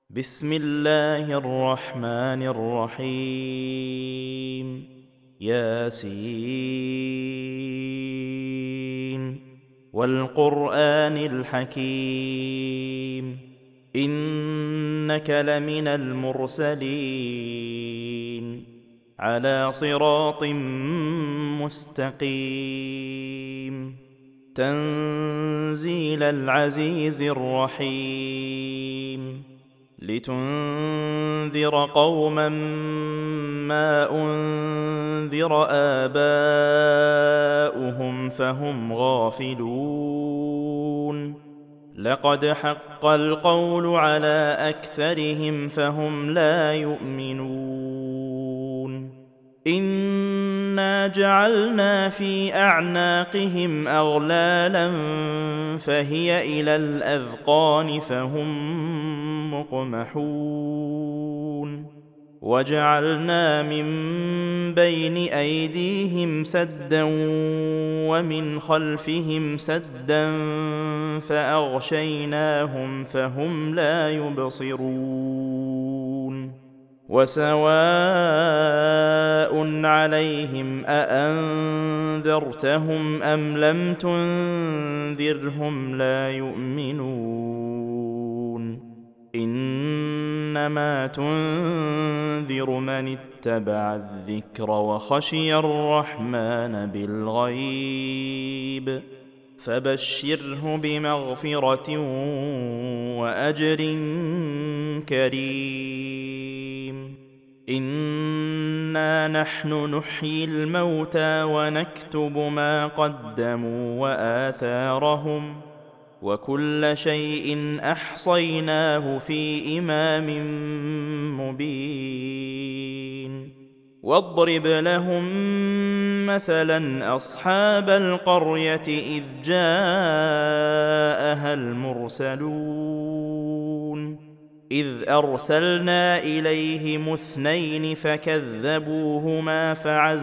بسم الله الرحمن الرحيم. ياسين والقرآن الحكيم، إنك لمن المرسلين على صراط مستقيم، تنزيل العزيز الرحيم، لتنذر قوما ما أنذر آباؤهم فهم غافلون. لقد حق القول على أكثرهم فهم لا يؤمنون. إنا جعلنا في أعناقهم أغلالا فهي إلى الأذقان فهم مقمحون، وجعلنا من بين أيديهم سدا ومن خلفهم سدا فأغشيناهم فهم لا يبصرون. وسواء عليهم أأنذرتهم أم لم تنذرهم لا يؤمنون. إنما تنذر من اتبع الذكر وخشي الرحمن بالغيب، فبشره بمغفرة وأجر كريم. إنا نحن نحيي الموتى ونكتب ما قدموا وآثارهم، وكل شيء أحصيناه في إمام مبين. واضرب لهم مثلا أصحاب القرية إذ جاءها المرسلون إذ أرسلنا إليهم اثنين فكذبوهما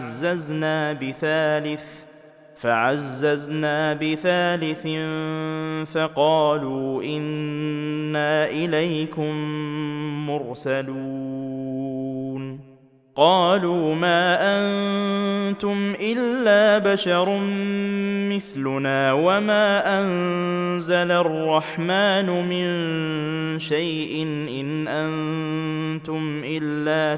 فعززنا بثالث فقالوا إنا إليكم مرسلون. قالوا ما أنتم إلا بشر مثلنا وما أنزل الرحمن من شيء إن أنتم إلا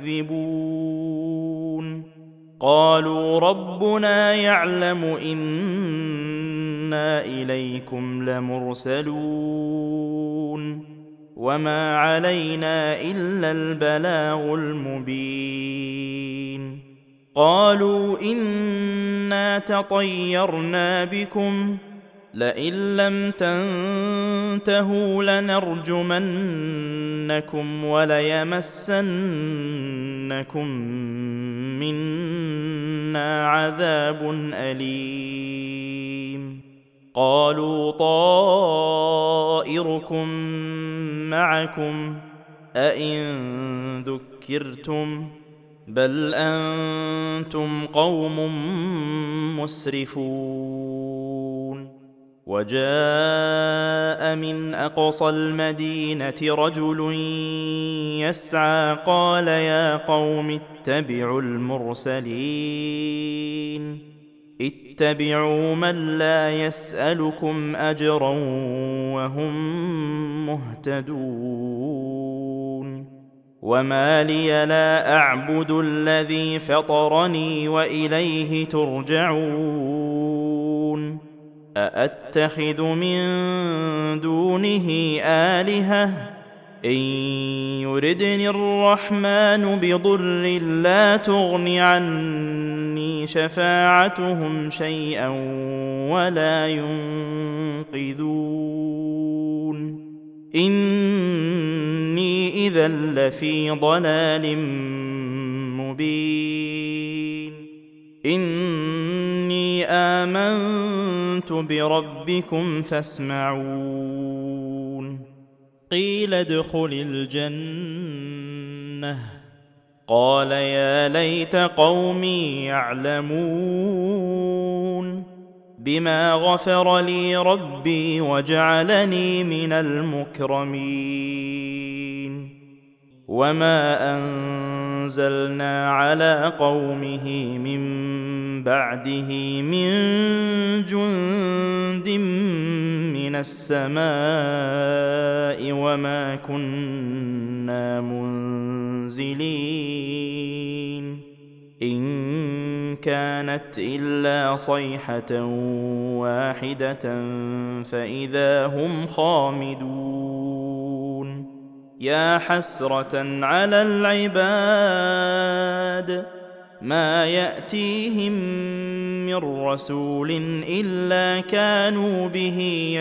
تكذبون. قالوا ربنا يعلم إنا إليكم لمرسلون وما علينا إلا البلاغ المبين. قالوا إنا تطيرنا بكم لئن لم تنتهوا لنرجمنكم وليمسنكم منا عذاب أليم. قالوا طائركم معكم أئن ذكرتم بل أنتم قوم مسرفون. وجاء من أقصى المدينة رجل يسعى قال يا قوم اتبعوا اتبعوا من لا يسألكم أجرا وهم مهتدون. وما لي لا أعبد الذي فطرني وإليه ترجعون. أأتخذ من دونه آلهة إن يردني الرحمن بضر لا تغن عني شفاعتهم شيئا ولا ينقذون. إني إذا لفي ضلال مبين. إني آمنت بربكم فاسمعون. قيل ادخل الجنة قال يا ليت قومي يعلمون بما غفر لي ربي وجعلني من المكرمين. وما أنزلنا على قومه من بعده من جند من السماء وما كنا منزلين إن كانت إلا صيحة واحدة فإذا هم خامدون يا حسرة على العباد ما يأتيهم من رسول إلا كانوا به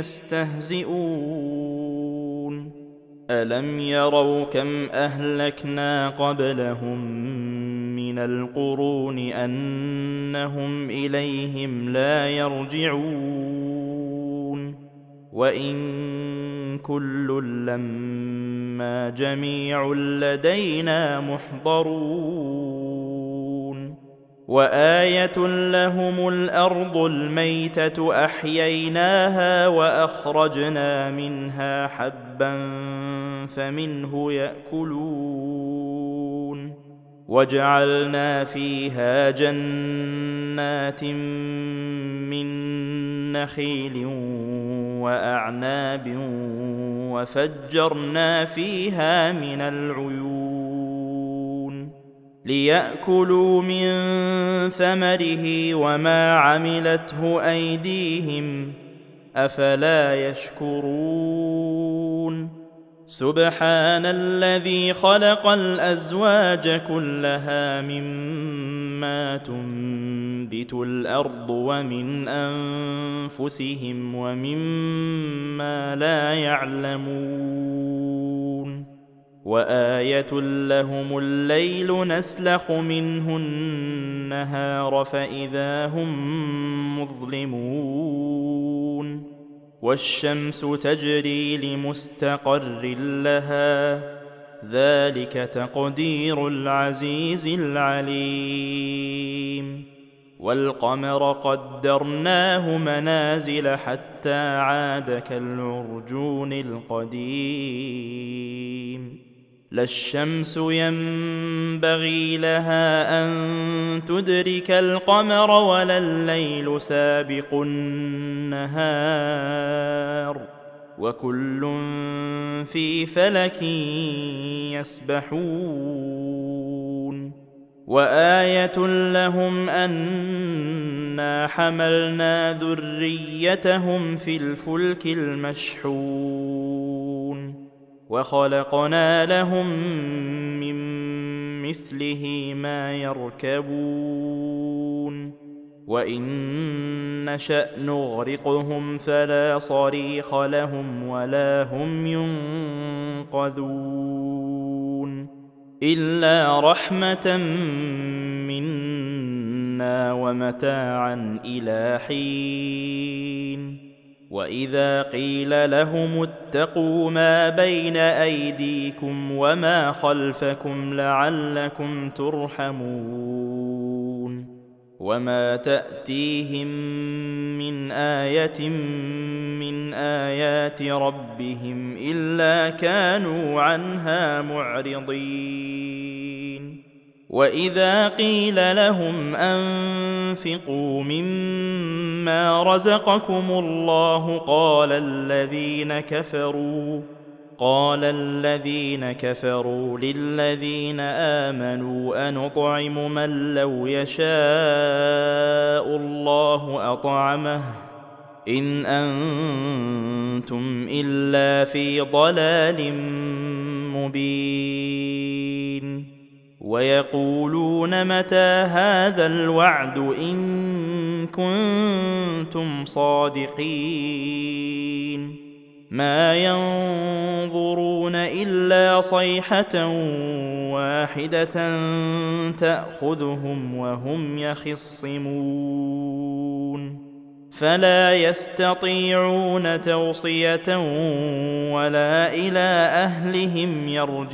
يستهزئون ألم يروا كم أهلكنا قبلهم من القرون أنهم إليهم لا يرجعون وإن كل لما جميع لدينا محضرون وآية لهم الأرض الميتة أحييناها وأخرجنا منها حبا فمنه يأكلون وجعلنا فيها جنات من نخيل وأعناب وفجرنا فيها من العيون ليأكلوا من ثمره وما عملته أيديهم أفلا يشكرون سبحان الذي خلق الأزواج كلها مما تنبت الأرض ومن أنفسهم ومما لا يعلمون وآية لهم الليل نسلخ منه النهار فإذا هم مظلمون والشمس تجري لمستقر لها ذلك تقدير العزيز العليم والقمر قدرناه منازل حتى عاد كالعرجون القديم لا الشمس ينبغي لها أن تدرك القمر ولا الليل سابق النهار وكل في فلك يسبحون وآية لهم أنا حملنا ذريتهم في الفلك المشحون وخلقنا لهم من مثله ما يركبون وإن نشأ نغرقهم فلا صريخ لهم ولا هم ينقذون إلا رحمة منا ومتاعا إلى حين وإذا قيل لهم اتقوا ما بين أيديكم وما خلفكم لعلكم ترحمون وما تأتيهم من آية من آيات ربهم إلا كانوا عنها معرضين وإذا قيل لهم أنفقوا مما رزقكم الله قال الذين كفروا للذين آمنوا أنطعم من لو يشاء الله أطعمه إن أنتم إلا في ضلال مبين ويقولون متى هذا الوعد إن كنتم صادقين ما ينظرون إلا صيحة واحدة تأخذهم وهم يخصمون فلا يستطيعون توصية ولا إلى أهلهم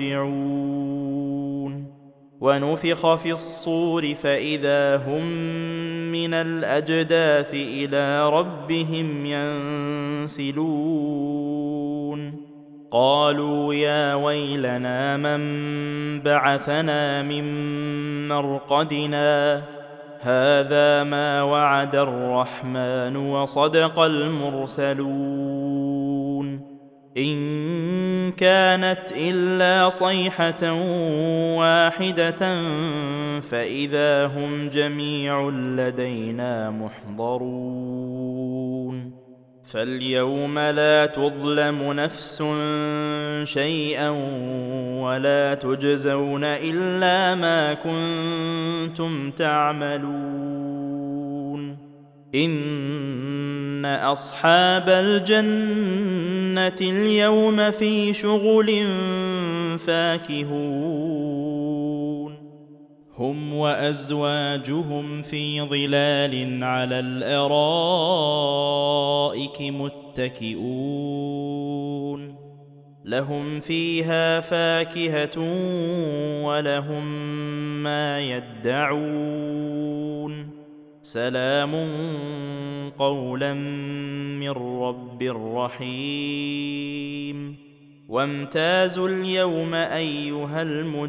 يرجعون ونفخ في الصور فإذا هم من الأجداث إلى ربهم ينسلون قالوا يا ويلنا من بعثنا من مرقدنا هذا ما وعد الرحمن وصدق المرسلون إن كانت إلا صيحة واحدة فإذا هم جميع لدينا محضرون فاليوم لا تظلم نفس شيئا ولا تجزون إلا ما كنتم تعملون إن أصحاب الجنة اليوم في شغل فاكهون هم وأزواجهم في ظلال على الأرائك متكئون لهم فيها فاكهة ولهم ما يدعون سلام قولا من رب رحيم وامتازوا اليوم أيها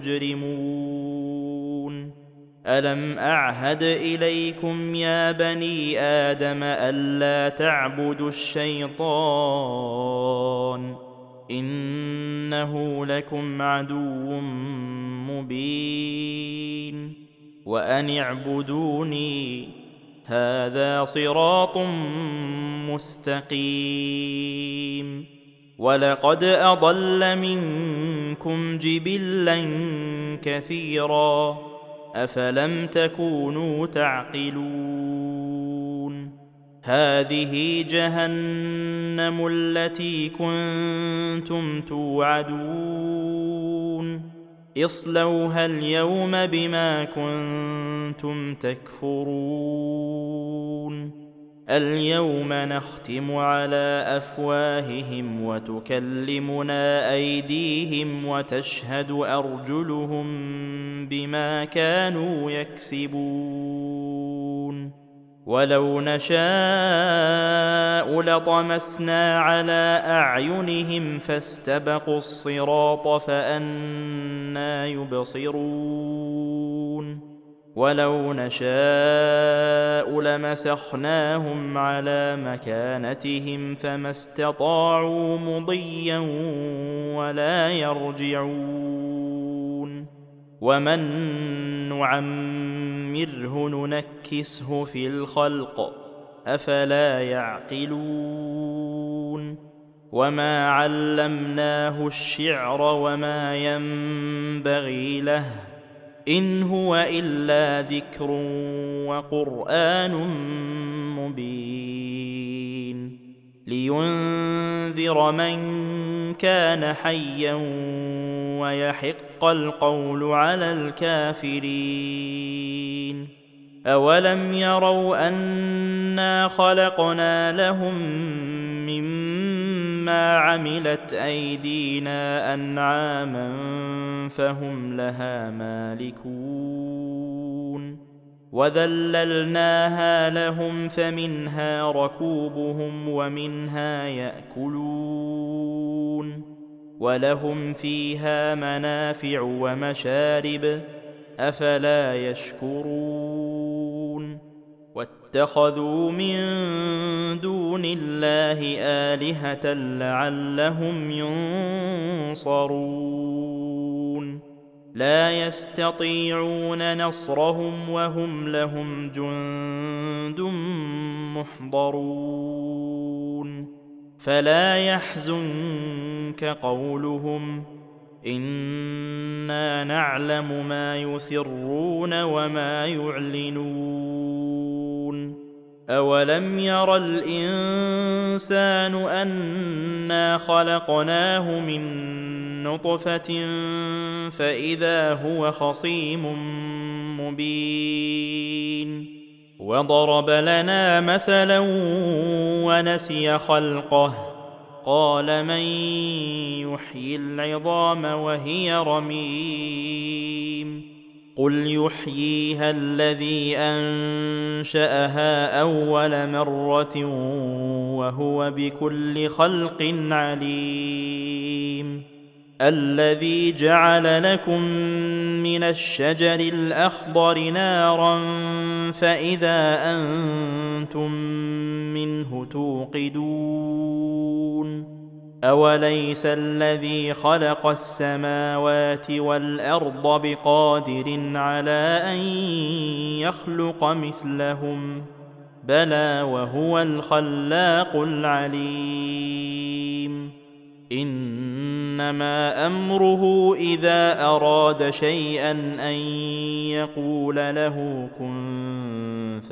المجرمون ألم أعهد إليكم يا بني آدم ألا تعبدوا الشيطان إنه لكم عدو مبين وأن اعبدوني هذا صراط مستقيم ولقد أضل منكم جبلا كثيرا أفلم تكونوا تعقلون هذه جهنم التي كنتم توعدون اصلوها اليوم بما كنتم تكفرون اليوم نختم على أفواههم وتكلمنا أيديهم وتشهد أرجلهم بما كانوا يكسبون ولو نشاء لطمسنا على أعينهم فاستبقوا الصراط فأنى يبصرون ولو نشاء لمسخناهم على مكانتهم فما استطاعوا مضيا ولا يرجعون ومن نعمره ننكسه في الخلق أفلا يعقلون وما علمناه الشعر وما ينبغي له إن هو إلا ذكر وقرآن مبين لينذر من كان حيا ويحق القول على الكافرين أولم يروا أنا خلقنا لهم مما عملت أيدينا أنعاما فهم لها مالكون وذللناها لهم فمنها ركوبهم ومنها يأكلون ولهم فيها منافع ومشارب أفلا يشكرون واتخذوا من دون الله آلهة لعلهم ينصرون لا يستطيعون نصرهم وهم لهم جند محضرون فلا يحزنك قولهم إنا نعلم ما يسرون وما يعلنون أولم ير الإنسان أنا خلقناه من نطفة فإذا هو خصيم مبين وضرب لنا مثلا ونسي خلقه قال من يحيي العظام وهي رميم قل يحييها الذي أنشأها أول مرة وهو بكل خلق عليم. الذي جعل لكم من الشجر الأخضر نارا فإذا أنتم منه توقدون. أوليس الذي خلق السماوات والأرض بقادر على أن يخلق مثلهم؟ بلى وهو الخلاق العليم. إنما أمره إذا أراد شيئا أن يقول له كن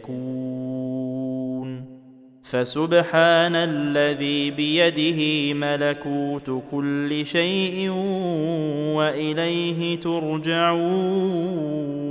فيكون. فسبحان الذي بيده ملكوت كل شيء وإليه ترجعون.